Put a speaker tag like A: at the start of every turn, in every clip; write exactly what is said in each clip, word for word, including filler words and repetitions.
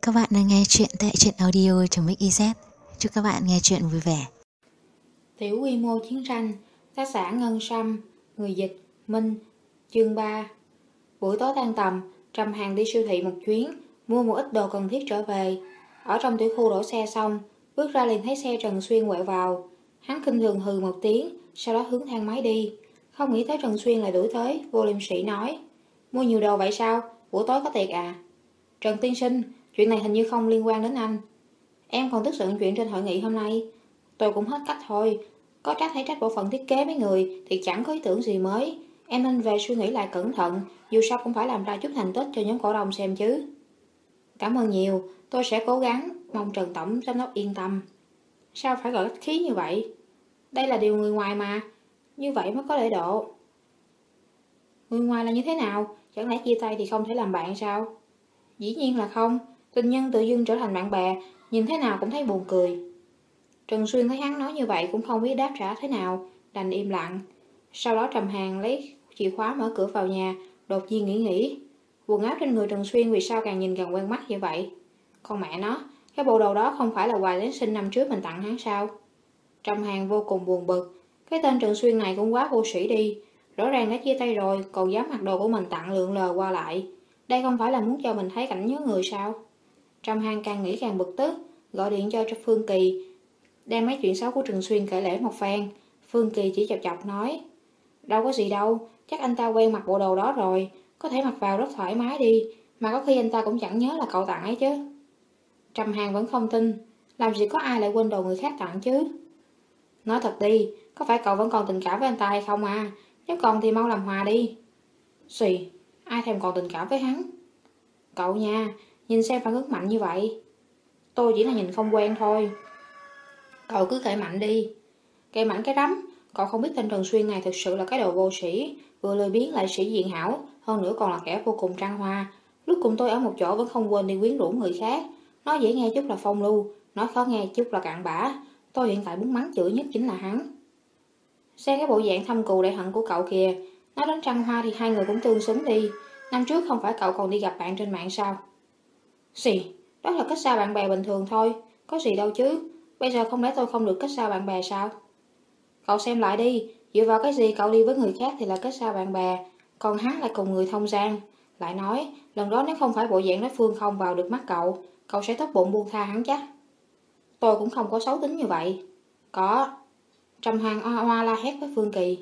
A: Các bạn đang nghe chuyện tại truyện audio.mixyz. Chúc các bạn nghe chuyện vui vẻ.
B: Tiểu quy mô chiến tranh, tác giả Ngân Sâm, người dịch Minh, chương ba. Buổi tối tan tầm, Trầm Hàn đi siêu thị một chuyến, mua một ít đồ cần thiết trở về. Ở trong tiểu khu đổ xe xong, bước ra liền thấy xe Trần Xuyên quẹo vào. Hắn khinh thường hừ một tiếng, sau đó hướng thang máy đi. Không nghĩ tới Trần Xuyên lại đuổi tới, vô liêm sỉ nói: Mua nhiều đồ vậy sao? Buổi tối có tiệc à? Trần tiên sinh, chuyện này hình như không liên quan đến anh. Em còn tức giận chuyện trên hội nghị hôm nay. Tôi cũng hết cách thôi. Có trách hay trách bộ phận thiết kế mấy người thì chẳng có ý tưởng gì mới. Em nên về suy nghĩ lại cẩn thận. Dù sao cũng phải làm ra chút thành tích cho nhóm cổ đông xem chứ. Cảm ơn nhiều. Tôi sẽ cố gắng. Mong Trần Tổng giám đốc yên tâm. Sao phải gọi khách khí như vậy? Đây là điều người ngoài mà. Như vậy mới có lễ độ. Người ngoài là như thế nào? Chẳng lẽ chia tay thì không thể làm bạn sao? Dĩ nhiên là không. Tình nhân tự dưng trở thành bạn bè, nhìn thế nào cũng thấy buồn cười. Trần Xuyên thấy hắn nói như vậy cũng không biết đáp trả thế nào, đành im lặng. Sau đó Trầm Hàn lấy chìa khóa mở cửa vào nhà, đột nhiên nghĩ nghĩ. Quần áo trên người Trần Xuyên vì sao càng nhìn càng quen mắt như vậy? Con mẹ nó, cái bộ đồ đó không phải là quà Giáng sinh năm trước mình tặng hắn sao? Trầm Hàn vô cùng buồn bực. Cái tên Trần Xuyên này cũng quá vô sĩ đi. Rõ ràng đã chia tay rồi, còn dám mặc đồ của mình tặng lượn lờ qua lại. Đây không phải là muốn cho mình thấy cảnh nhớ người sao? Trầm Hàn càng nghĩ càng bực tức, gọi điện cho cho Phương Kỳ, đem mấy chuyện xấu của Trần Xuyên kể lể một phen. Phương Kỳ chỉ chọc chọc nói: Đâu có gì đâu, chắc anh ta quen mặc bộ đồ đó rồi, có thể mặc vào rất thoải mái đi, mà có khi anh ta cũng chẳng nhớ là cậu tặng ấy chứ. Trầm Hàn vẫn không tin, làm gì có ai lại quên đồ người khác tặng chứ. Nói thật đi, có phải cậu vẫn còn tình cảm với anh ta hay không à? Nếu còn thì mau làm hòa đi. Xì, ai thèm còn tình cảm với hắn. Cậu nha, nhìn xem phản ứng mạnh như vậy. Tôi chỉ là nhìn không quen thôi. Cậu cứ kệ mạnh đi. Kệ mạnh cái rắm. Cậu không biết tên Trần Xuyên này thực sự là cái đồ vô sĩ, vừa lười biếng lại sĩ diện hảo, hơn nữa còn là kẻ vô cùng trăng hoa. Lúc cùng tôi ở một chỗ vẫn không quên đi quyến rũ người khác. Nói dễ nghe chút là phong lưu, nói khó nghe chút là cặn bã. Tôi hiện tại muốn mắng chửi nhất chính là hắn. Xem cái bộ dạng thâm cừu đại hận của cậu kìa. Nói đến trăng hoa thì hai người cũng tương xứng đi. Năm trước không phải cậu còn đi gặp bạn trên mạng sao? Xì, đó là cách xa bạn bè bình thường thôi, có gì đâu chứ. Bây giờ không lẽ tôi không được cách xa bạn bè sao? Cậu xem lại đi, dựa vào cái gì cậu đi với người khác thì là cách xa bạn bè, còn hắn lại cùng người thông gian. Lại nói, lần đó nếu không phải bộ dạng đối phương không vào được mắt cậu, cậu sẽ tốt bụng buông tha hắn chắc. Tôi cũng không có xấu tính như vậy. Có. Trầm Hàn hoa hoa la hét với Phương Kỳ.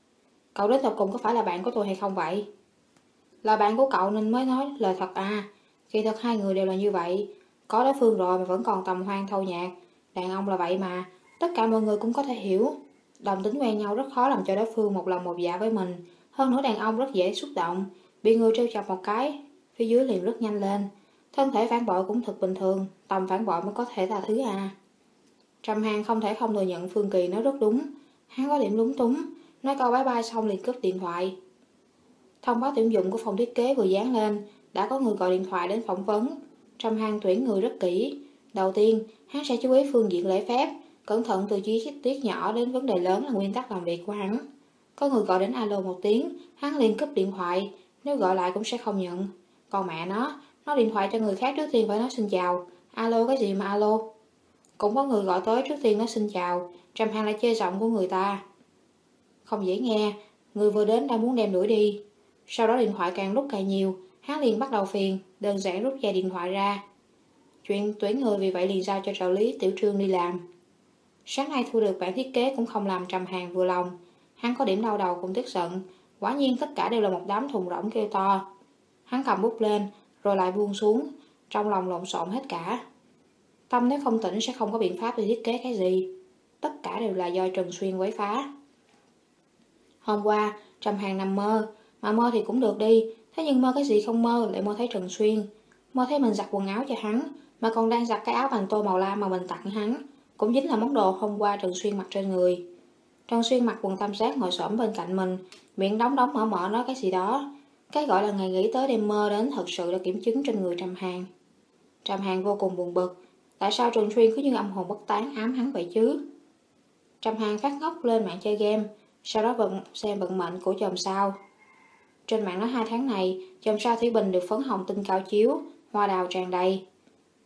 B: Cậu đến tột cùng có phải là bạn của tôi hay không vậy? Là bạn của cậu nên mới nói lời thật à. Kỳ thật hai người đều là như vậy. Có đối phương rồi mà vẫn còn tầm hoang thâu nhạc. Đàn ông là vậy mà. Tất cả mọi người cũng có thể hiểu. Đồng tính quen nhau rất khó làm cho đối phương một lòng một dạ với mình. Hơn nữa đàn ông rất dễ xúc động. Bị người trêu chọc một cái, phía dưới liền rất nhanh lên. Thân thể phản bội cũng thật bình thường. Tầm phản bội mới có thể là thứ à. Trầm Hàn không thể không thừa nhận Phương Kỳ nói rất đúng. Hắn có điểm lúng túng. Nói câu bye bye xong liền cúp điện thoại. Thông báo tuyển dụng của phòng thiết kế vừa dán lên, đã có người gọi điện thoại đến phỏng vấn. Trầm Hàn tuyển người rất kỹ. Đầu tiên, hắn sẽ chú ý phương diện lễ phép, cẩn thận từ chi tiết nhỏ đến vấn đề lớn là nguyên tắc làm việc của hắn. Có người gọi đến alo một tiếng, hắn liền cúp điện thoại, nếu gọi lại cũng sẽ không nhận. Còn mẹ nó, nói điện thoại cho người khác trước tiên phải nói xin chào. Alo cái gì mà alo? Cũng có người gọi tới trước tiên nói xin chào, Trầm Hàn lại chê giọng của người ta. Không dễ nghe, người vừa đến đang muốn đem đuổi đi. Sau đó điện thoại càng lúc càng nhiều, hắn liền bắt đầu phiền, đơn giản rút dây điện thoại ra. Chuyện tuyển người vì vậy liền giao cho trợ lý Tiểu Trương đi làm. Sáng nay thu được bản thiết kế cũng không làm Trầm Hàn vừa lòng. Hắn có điểm đau đầu cũng tức giận. Quả nhiên tất cả đều là một đám thùng rỗng kêu to. Hắn cầm bút lên, rồi lại buông xuống, trong lòng lộn xộn hết cả. Tâm nếu không tỉnh sẽ không có biện pháp để thiết kế cái gì. Tất cả đều là do Trần Xuyên quấy phá. Hôm qua, Trầm Hàn nằm mơ, mà mơ thì cũng được đi, thế nhưng mơ cái gì không mơ lại mơ thấy Trần Xuyên. Mơ thấy mình giặt quần áo cho hắn, mà còn đang giặt cái áo bằng tô màu lam mà mình tặng hắn, cũng chính là món đồ hôm qua Trần Xuyên mặc trên người. Trần Xuyên mặc quần tam giác ngồi xổm bên cạnh mình, miệng đóng đóng mở mở nói cái gì đó. Cái gọi là ngày nghĩ tới đêm mơ đến thật sự là kiểm chứng trên người Trầm Hàn. Trầm Hàn vô cùng buồn bực, tại sao Trần Xuyên cứ như âm hồn bất tán ám hắn vậy chứ? Trầm Hàn phát ngốc lên mạng chơi game, sau đó vận xem vận mệnh của chòm sao. Trên mạng nói hai tháng này, chòm sao Thủy Bình được phấn hồng tinh cao chiếu, hoa đào tràn đầy.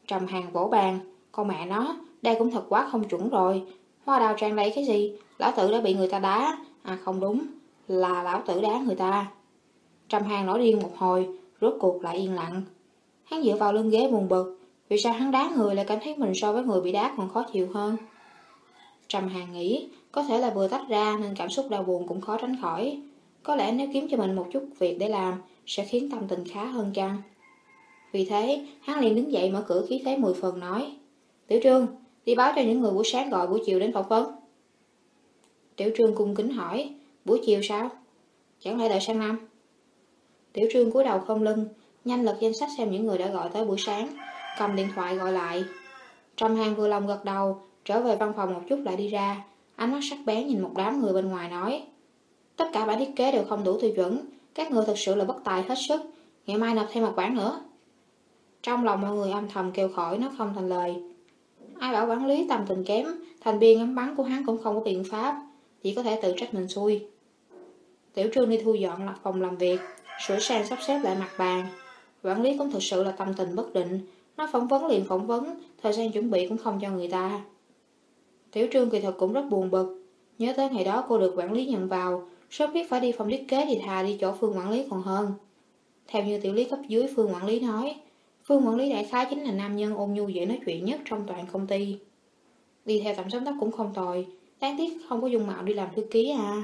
B: Trầm Hàn vỗ bàn. Con mẹ nó, đây cũng thật quá không chuẩn rồi. Hoa đào tràn đầy cái gì? Lão tử đã bị người ta đá. À không đúng, là lão tử đá người ta. Trầm Hàn nổi điên một hồi, rốt cuộc lại yên lặng. Hắn dựa vào lưng ghế buồn bực. Vì sao hắn đá người lại cảm thấy mình so với người bị đá còn khó chịu hơn? Trầm Hàn nghĩ, có thể là vừa tách ra nên cảm xúc đau buồn cũng khó tránh khỏi. Có lẽ nếu kiếm cho mình một chút việc để làm, sẽ khiến tâm tình khá hơn chăng? Vì thế, hắn liền đứng dậy mở cửa khí thế mười phần nói: Tiểu Trương, đi báo cho những người buổi sáng gọi buổi chiều đến phỏng vấn. Tiểu Trương cung kính hỏi: Buổi chiều sao? Chẳng lẽ đợi sang năm? Tiểu Trương cúi đầu khom lưng, nhanh lật danh sách xem những người đã gọi tới buổi sáng, cầm điện thoại gọi lại. Trầm Hàn vừa lòng gật đầu, trở về văn phòng một chút lại đi ra, ánh mắt sắc bén nhìn một đám người bên ngoài nói: Tất cả bản thiết kế đều không đủ tiêu chuẩn, các người thật sự là bất tài hết sức, ngày mai nộp thêm một bản nữa. Trong lòng mọi người âm thầm kêu khỏi nói không thành lời. Ai bảo quản lý tầm tình kém, thành viên ngắm bắn của hắn cũng không có biện pháp, chỉ có thể tự trách mình xui. Tiểu Trương đi thu dọn lại phòng làm việc, sửa sang sắp xếp lại mặt bàn. Quản lý cũng thực sự là tâm tình bất định, nói phỏng vấn liền phỏng vấn, thời gian chuẩn bị cũng không cho người ta. Tiểu Trương kỳ thật cũng rất buồn bực, nhớ tới ngày đó cô được quản lý nhận vào, sớm biết phải đi phòng thiết kế thì thà đi chỗ Phương quản lý còn hơn. Theo như tiểu lý cấp dưới Phương quản lý nói, Phương quản lý đại khái chính là nam nhân ôn nhu dễ nói chuyện nhất trong toàn công ty. Đi theo tổng giám đốc cũng không tồi, đáng tiếc không có dung mạo đi làm thư ký à.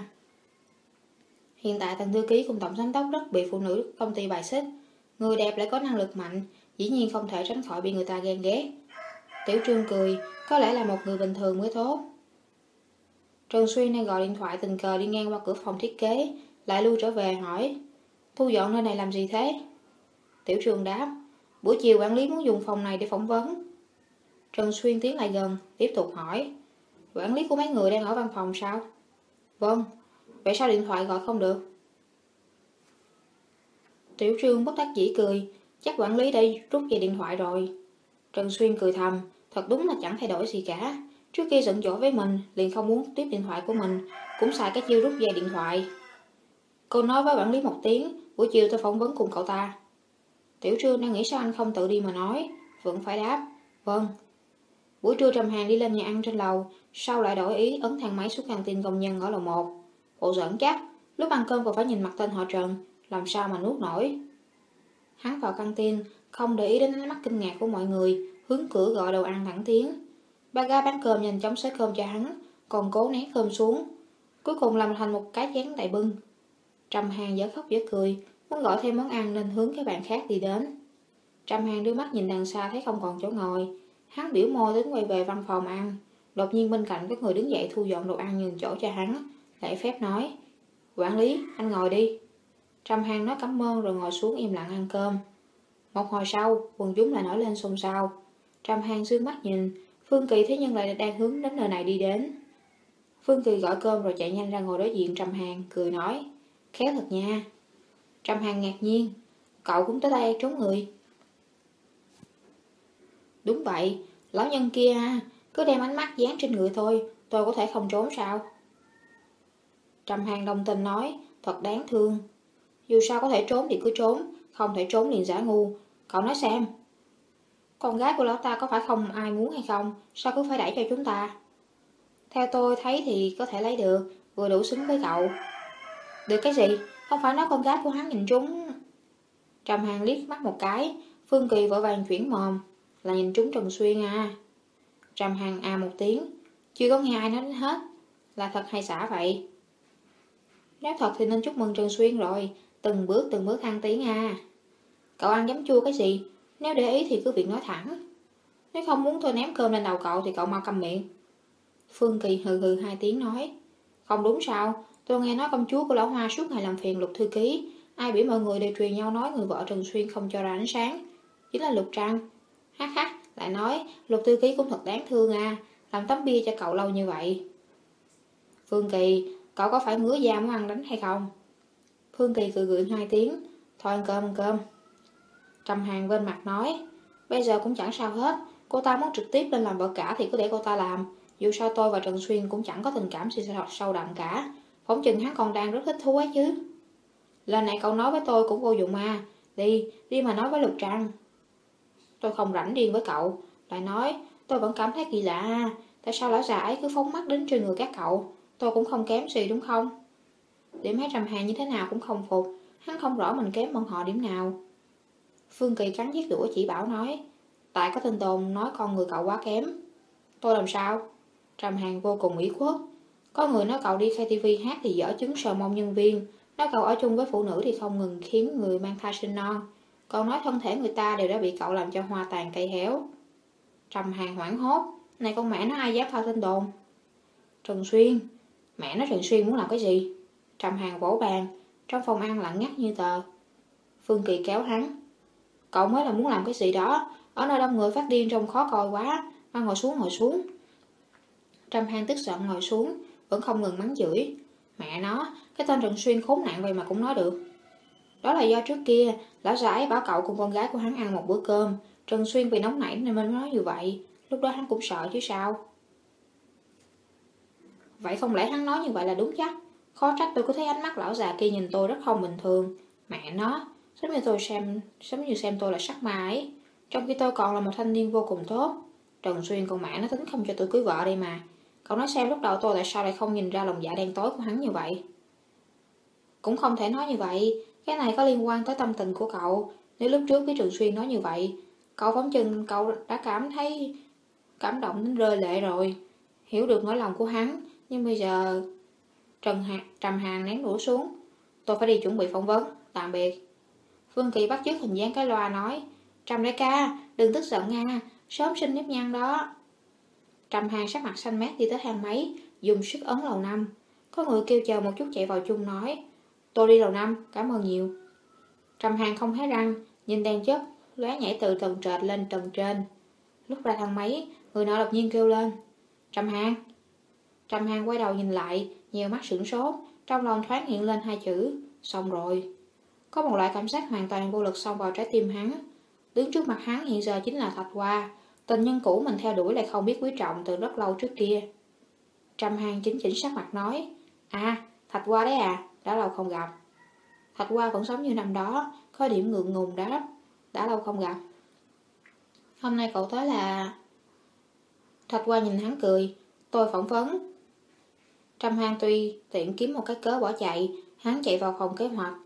B: Hiện tại tầng thư ký cùng tổng giám đốc rất bị phụ nữ công ty bài xích, người đẹp lại có năng lực mạnh, dĩ nhiên không thể tránh khỏi bị người ta ghen ghét. Tiểu Trương cười, có lẽ là một người bình thường mới tốt. Trần Xuyên đang gọi điện thoại tình cờ đi ngang qua cửa phòng thiết kế, lại lui trở về hỏi: Thu dọn nơi này làm gì thế? Tiểu Trương đáp: Buổi chiều quản lý muốn dùng phòng này để phỏng vấn. Trần Xuyên tiến lại gần, tiếp tục hỏi: Quản lý của mấy người đang ở văn phòng sao? Vâng. Vậy sao điện thoại gọi không được? Tiểu Trương bất đắc dĩ cười, chắc quản lý đã rút về điện thoại rồi. Trần Xuyên cười thầm, thật đúng là chẳng thay đổi gì cả. Trước kia giận dỗi với mình, liền không muốn tiếp điện thoại của mình, cũng xài cái chiêu rút về điện thoại. Cô nói với quản lý một tiếng, buổi chiều tôi phỏng vấn cùng cậu ta. Tiểu Trương đang nghĩ sao anh không tự đi mà nói, vẫn phải đáp: Vâng. Buổi trưa Trầm Hàn đi lên nhà ăn trên lầu, sau lại đổi ý ấn thang máy xuống căng tin công nhân ở lầu một. Bộ giỡn chắc, lúc ăn cơm còn phải nhìn mặt tên họ Trần, làm sao mà nuốt nổi. Hắn vào căng tin, không để ý đến ánh mắt kinh ngạc của mọi người, hướng cửa gọi đồ ăn thẳng tiếng. Ba gái bán cơm nhanh chóng xới cơm cho hắn, còn cố nén cơm xuống, cuối cùng làm thành một cái chén đại bưng. Trầm Hàn dở khóc dở cười, muốn gọi thêm món ăn nên hướng cái bàn khác đi đến. Trầm Hàn đưa mắt nhìn đằng xa thấy không còn chỗ ngồi, hắn biểu môi đến quay về văn phòng ăn. Đột nhiên bên cạnh có người đứng dậy thu dọn đồ ăn nhường chỗ cho hắn, lễ phép nói: Quản lý, anh ngồi đi. Trầm Hàn nói cảm ơn rồi ngồi xuống im lặng ăn cơm. Một hồi sau, quần chúng lại nổi lên xôn xao. Trầm Hàn dương mắt nhìn, Phương Kỳ thế nhưng lại đang hướng đến nơi này đi đến. Phương Kỳ gọi cơm rồi chạy nhanh ra ngồi đối diện Trầm Hàn, cười nói: Khéo thật nha. Trầm Hàn ngạc nhiên: Cậu cũng tới đây trốn người? Đúng vậy, lão nhân kia cứ đem ánh mắt dán trên người thôi, tôi có thể không trốn sao? Trầm Hàn đồng tình nói: Thật đáng thương. Dù sao có thể trốn thì cứ trốn, không thể trốn liền giả ngu. Cậu nói xem, con gái của lão ta có phải không ai muốn hay không? Sao cứ phải đẩy cho chúng ta? Theo tôi thấy thì có thể lấy được, vừa đủ xứng với cậu. Được cái gì? Không phải nói con gái của hắn nhìn trúng. Trầm Hàn liếc mắt một cái, Phương Kỳ vội vàng chuyển mồm: Là nhìn trúng Trần Xuyên à? Trầm Hàn à một tiếng, chưa có nghe ai nói đến hết. Là thật hay giả vậy? Nếu thật thì nên chúc mừng Trần Xuyên rồi, từng bước từng bước thăng tiến à. Cậu ăn giấm chua cái gì? Nếu để ý thì cứ việc nói thẳng. Nếu không muốn tôi ném cơm lên đầu cậu thì cậu mau câm miệng. Phương Kỳ hừ hừ hai tiếng nói: Không đúng sao? Tôi nghe nói công chúa của lão Hoa suốt ngày làm phiền Lục thư ký. Ai biểu mọi người đều truyền nhau nói người vợ Trần Xuyên không cho ra ánh sáng, chính là Lục Trăng. Hắc hắc, lại nói Lục thư ký cũng thật đáng thương à, làm tấm bia cho cậu lâu như vậy. Phương Kỳ, cậu có phải ngứa da muốn ăn đánh hay không? Phương Kỳ cười gượng hai tiếng: Thôi ăn cơm ăn cơm. Trầm Hàn bên mặt nói: Bây giờ cũng chẳng sao hết, cô ta muốn trực tiếp lên làm vợ cả thì cứ để cô ta làm. Dù sao tôi và Trần Xuyên cũng chẳng có tình cảm gì sâu đậm cả, phỏng chừng hắn còn đang rất thích thú ấy chứ. Lần này cậu nói với tôi cũng vô dụng mà. Đi, đi mà nói với Lục Trăng. Tôi không rảnh riêng với cậu. Lại nói, tôi vẫn cảm thấy kỳ lạ. Tại sao lão già ấy cứ phóng mắt đến trên người các cậu? Tôi cũng không kém gì đúng không? Điểm mấy Trầm Hàn như thế nào cũng không phục. Hắn không rõ mình kém hơn họ điểm nào. Phương Kỳ cắn chiếc đũa chỉ bảo nói, tại có tin đồn nói con người cậu quá kém. Tôi làm sao? Trầm Hàn vô cùng ủy khuất. Có người nói cậu đi ca tê vê hát thì dở chứng sờ mông nhân viên, nói cậu ở chung với phụ nữ thì không ngừng khiến người mang thai sinh non, còn nói thân thể người ta đều đã bị cậu làm cho hoa tàn cây héo. Trầm Hàn hoảng hốt, này con mẹ nó ai dám thao tin đồn? Trần Xuyên, mẹ nó Trần Xuyên muốn làm cái gì? Trầm Hàn vỗ bàn, trong phòng ăn lặng ngắt như tờ. Phương Kỳ kéo hắn, cậu mới là muốn làm cái gì đó, ở nơi đông người phát điên trông khó coi quá, mà ngồi xuống ngồi xuống. Trầm Hàn tức giận ngồi xuống, vẫn không ngừng mắng chửi. Mẹ nó, cái tên Trần Xuyên khốn nạn vậy mà cũng nói được. Đó là do trước kia, lão già ấy bảo cậu cùng con gái của hắn ăn một bữa cơm. Trần Xuyên vì nóng nảy nên mới nói như vậy. Lúc đó hắn cũng sợ chứ sao. Vậy không lẽ hắn nói như vậy là đúng chắc? Khó trách tôi cứ thấy ánh mắt lão già kia nhìn tôi rất không bình thường. Mẹ nó, giống như tôi xem, giống như xem tôi là sắc ma ấy. Trong khi tôi còn là một thanh niên vô cùng tốt. Trần Xuyên con mẹ nó tính không cho tôi cưới vợ đây mà. Cậu nói xem lúc đầu tôi tại sao lại không nhìn ra lòng dạ đen tối của hắn như vậy. Cũng không thể nói như vậy. Cái này có liên quan tới tâm tình của cậu. Nếu lúc trước với Trần Xuyên nói như vậy, cậu phóng chừng cậu đã cảm thấy cảm động đến rơi lệ rồi. Hiểu được nỗi lòng của hắn. Nhưng bây giờ Trần Hà, Trầm Hàn ném đũa xuống. Tôi phải đi chuẩn bị phỏng vấn. Tạm biệt. Phương Kỳ bắt chước hình dáng cái loa nói, Trầm đại ca, đừng tức giận nha, sớm sinh nếp nhăn đó. Trầm Hàn sắc mặt xanh mét đi tới thang máy, dùng sức ấn lầu năm. Có người kêu chờ một chút chạy vào chung nói, tôi đi lầu năm, cảm ơn nhiều. Trầm Hàn không hé răng, nhìn đèn chớp lóe nhảy từ tầng trệt lên tầng trên. Lúc ra thang máy, người nọ đột nhiên kêu lên, Trầm Hàn. Trầm Hàn quay đầu nhìn lại, nhiều mắt sửng sốt, trong lòng thoáng hiện lên hai chữ, xong rồi. Có một loại cảm giác hoàn toàn vô lực xông vào trái tim hắn. Đứng trước mặt hắn hiện giờ chính là Thạch Hoa, tình nhân cũ mình theo đuổi lại không biết quý trọng từ rất lâu trước kia. Trầm Hàn chính chỉnh sắc mặt nói, à, Thạch Hoa đấy à, đã lâu không gặp. Thạch Hoa vẫn giống như năm đó, có điểm ngượng ngùng đáp, đã lâu không gặp. Hôm nay cậu tới là... Thạch Hoa nhìn hắn cười, tôi phỏng vấn. Trầm Hàn tuy tiện kiếm một cái cớ bỏ chạy, hắn chạy vào phòng kế hoạch.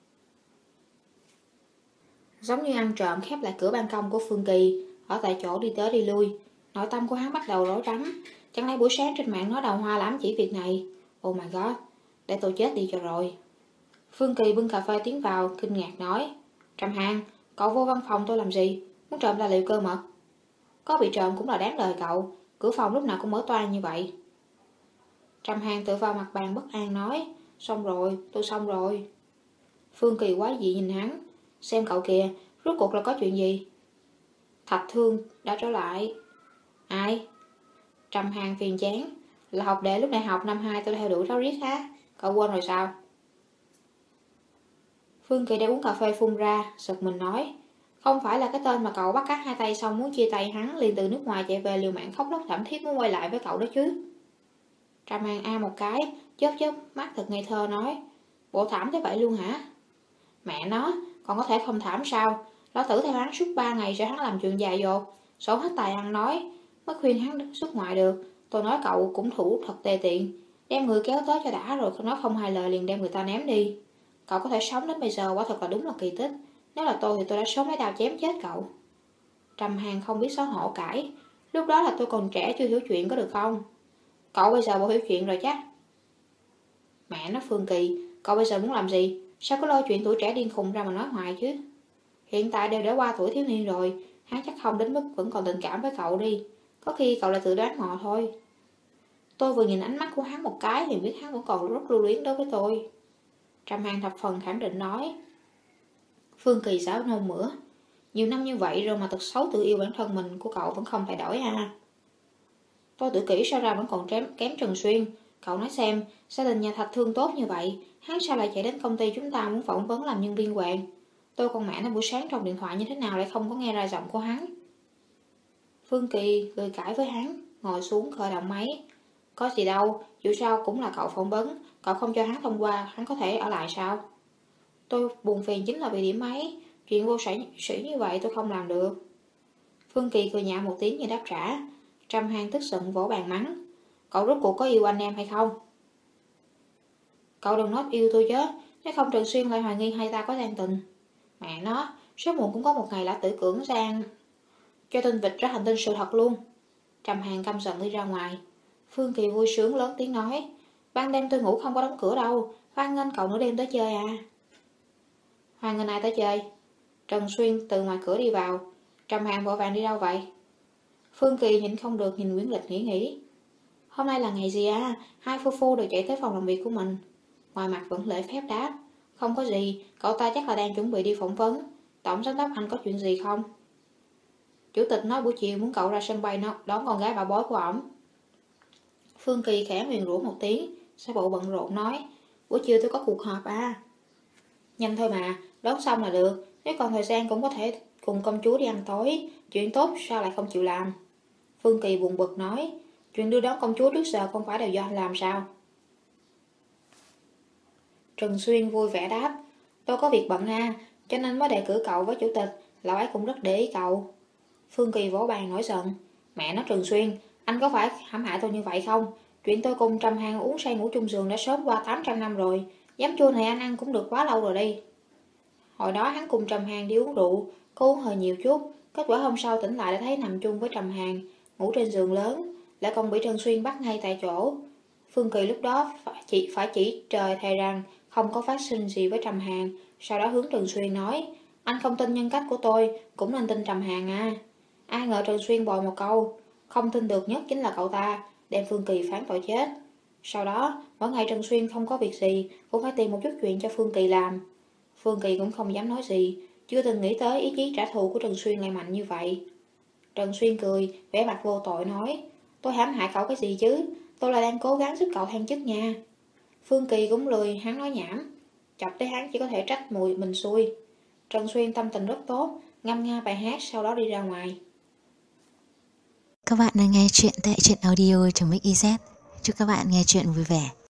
B: Giống như ăn trộm khép lại cửa ban công của Phương Kỳ, ở tại chỗ đi tới đi lui. Nội tâm của hắn bắt đầu rối rắm. Chẳng lẽ buổi sáng trên mạng nói đào hoa làm chỉ việc này? Oh my god, để tôi chết đi cho rồi. Phương Kỳ bưng cà phê tiến vào, kinh ngạc nói, Trầm Hàn, cậu vô văn phòng tôi làm gì? Muốn trộm tài liệu cơ mật? Có bị trộm cũng là đáng đời cậu, cửa phòng lúc nào cũng mở toang như vậy. Trầm Hàn tựa vào mặt bàn bất an nói, xong rồi, tôi xong rồi. Phương Kỳ quá dị nhìn hắn, xem cậu kìa, rốt cuộc là có chuyện gì? Thạch Thương đã trở lại. Ai? Trầm Hàn phiền chán, là học đệ lúc đại học năm hai tôi theo đuổi ráo riết há, cậu quên rồi sao? Phương Kỳ đã uống cà phê phun ra, sực mình nói, không phải là cái tên mà cậu bắt cắt hai tay xong muốn chia tay hắn liền từ nước ngoài chạy về liều mạng khóc lóc thảm thiết muốn quay lại với cậu đó chứ. Trầm Hàn a một cái, chớp chớp mắt thật ngây thơ nói, bộ thảm thế vậy luôn hả? Mẹ nó, còn có thể không thảm sao? Lão tử theo hắn suốt ba ngày rồi hắn làm chuyện dài dột, sổ hết tài ăn nói, mới khuyên hắn xuất ngoại được. Tôi nói cậu cũng thủ thật tê tiện, đem người kéo tới cho đã rồi nói không hai lời liền đem người ta ném đi. Cậu có thể sống đến bây giờ quả thật là đúng là kỳ tích. Nếu là tôi thì tôi đã sớm lấy đao chém chết cậu. Trầm Hàn không biết xấu hổ cãi, lúc đó là tôi còn trẻ chưa hiểu chuyện có được không? Cậu bây giờ bộ hiểu chuyện rồi chắc. Mẹ nó Phương Kỳ, cậu bây giờ muốn làm gì? Sao có lôi chuyện tuổi trẻ điên khùng ra mà nói hoài chứ? Hiện tại đều đã qua tuổi thiếu niên rồi, hắn chắc không đến mức vẫn còn tình cảm với cậu đi. Có khi cậu lại tự đoán mò thôi. Tôi vừa nhìn ánh mắt của hắn một cái liền biết hắn vẫn còn rất lưu luyến đối với tôi. Trầm Hàn thập phần khẳng định nói. Phương Kỳ xảo nôn mửa. Nhiều năm như vậy rồi mà tật xấu tự yêu bản thân mình của cậu vẫn không thay đổi à? Tôi tự kỷ sao ra vẫn còn kém, kém Trần Xuyên. Cậu nói xem, gia đình nhà Thạch Thương tốt như vậy, hắn sao lại chạy đến công ty chúng ta muốn phỏng vấn làm nhân viên quèn? Tôi con mẹ nó buổi sáng trong điện thoại như thế nào lại không có nghe ra giọng của hắn? Phương Kỳ cười cãi với hắn, ngồi xuống khởi động máy. Có gì đâu, dù sao cũng là cậu phỏng vấn, cậu không cho hắn thông qua, hắn có thể ở lại sao? Tôi buồn phiền chính là vì điểm máy, chuyện vô sĩ, sĩ như vậy tôi không làm được. Phương Kỳ cười nhạo một tiếng như đáp trả. Trầm Hàn tức giận vỗ bàn mắng. Cậu rốt cuộc có yêu anh em hay không? Cậu đừng nói yêu tôi chứ, nếu không Trần Xuyên lại hoài nghi hai ta có gian tình. Mẹ nó, sớm muộn cũng có một ngày Lã Tử Cưỡng Giang cho tin vịt ra hành tinh sự thật luôn. Trầm Hàn căm giận đi ra ngoài. Phương Kỳ vui sướng lớn tiếng nói. Ban đêm tôi ngủ không có đóng cửa đâu, hoan nghênh cậu nửa đêm tới chơi à. Hoan nghênh ai tới chơi? Trần Xuyên từ ngoài cửa đi vào. Trầm Hàn vội vàng đi đâu vậy? Phương Kỳ nhìn không được nhìn Nguyễn Lịch nghĩ nghĩ. Hôm nay là ngày gì à? Hai phu phu đều chạy tới phòng làm việc của mình. Ngoài mặt vẫn lễ phép đáp. Không có gì, cậu ta chắc là đang chuẩn bị đi phỏng vấn. Tổng giám đốc anh có chuyện gì không? Chủ tịch nói buổi chiều muốn cậu ra sân bay đón con gái bảo bối của ổng. Phương Kỳ khẽ nguyền rủa một tiếng, sau bộ bận rộn nói. Buổi chiều tôi có cuộc họp à? Nhanh thôi mà, đón xong là được. Nếu còn thời gian cũng có thể cùng công chúa đi ăn tối. Chuyện tốt sao lại không chịu làm? Phương Kỳ buồn bực nói. Chuyện đưa đón công chúa trước giờ không phải đều do anh làm sao? Trần Xuyên vui vẻ đáp. Tôi có việc bận à, cho nên mới đề cử cậu với chủ tịch. Lão ấy cũng rất để ý cậu. Phương Kỳ vỗ bàn nổi giận. Mẹ nó Trần Xuyên, anh có phải hãm hại tôi như vậy không? Chuyện tôi cùng Trầm Hàn uống say ngủ chung giường đã sớm qua tám trăm năm rồi. Giấm chua này anh ăn cũng được quá lâu rồi đi. Hồi đó hắn cùng Trầm Hàn đi uống rượu, cô uống hơi nhiều chút. Kết quả hôm sau tỉnh lại đã thấy nằm chung với Trầm Hàn, ngủ trên giường lớn, lại còn bị Trần Xuyên bắt ngay tại chỗ. Phương Kỳ lúc đó phải chỉ, phải chỉ trời thề rằng không có phát sinh gì với Trầm Hàn. Sau đó hướng Trần Xuyên nói, anh không tin nhân cách của tôi, cũng nên tin Trầm Hàn à. Ai ngờ Trần Xuyên bồi một câu, không tin được nhất chính là cậu ta, đem Phương Kỳ phán tội chết. Sau đó, mỗi ngày Trần Xuyên không có việc gì, cũng phải tìm một chút chuyện cho Phương Kỳ làm. Phương Kỳ cũng không dám nói gì, chưa từng nghĩ tới ý chí trả thù của Trần Xuyên lại mạnh như vậy. Trần Xuyên cười, vẻ mặt vô tội nói, tôi hãm hại cậu cái gì chứ, tôi là đang cố gắng giúp cậu thăng chức nha. Phương Kỳ cũng lười hắn nói nhảm, chọc tới hắn chỉ có thể trách mùi mình xui. Trần Xuyên tâm tình rất tốt, ngâm nga bài hát sau đó đi ra ngoài.
A: Các bạn đang nghe chuyện tại truyện audio.mixyz. Chúc các bạn nghe chuyện vui vẻ.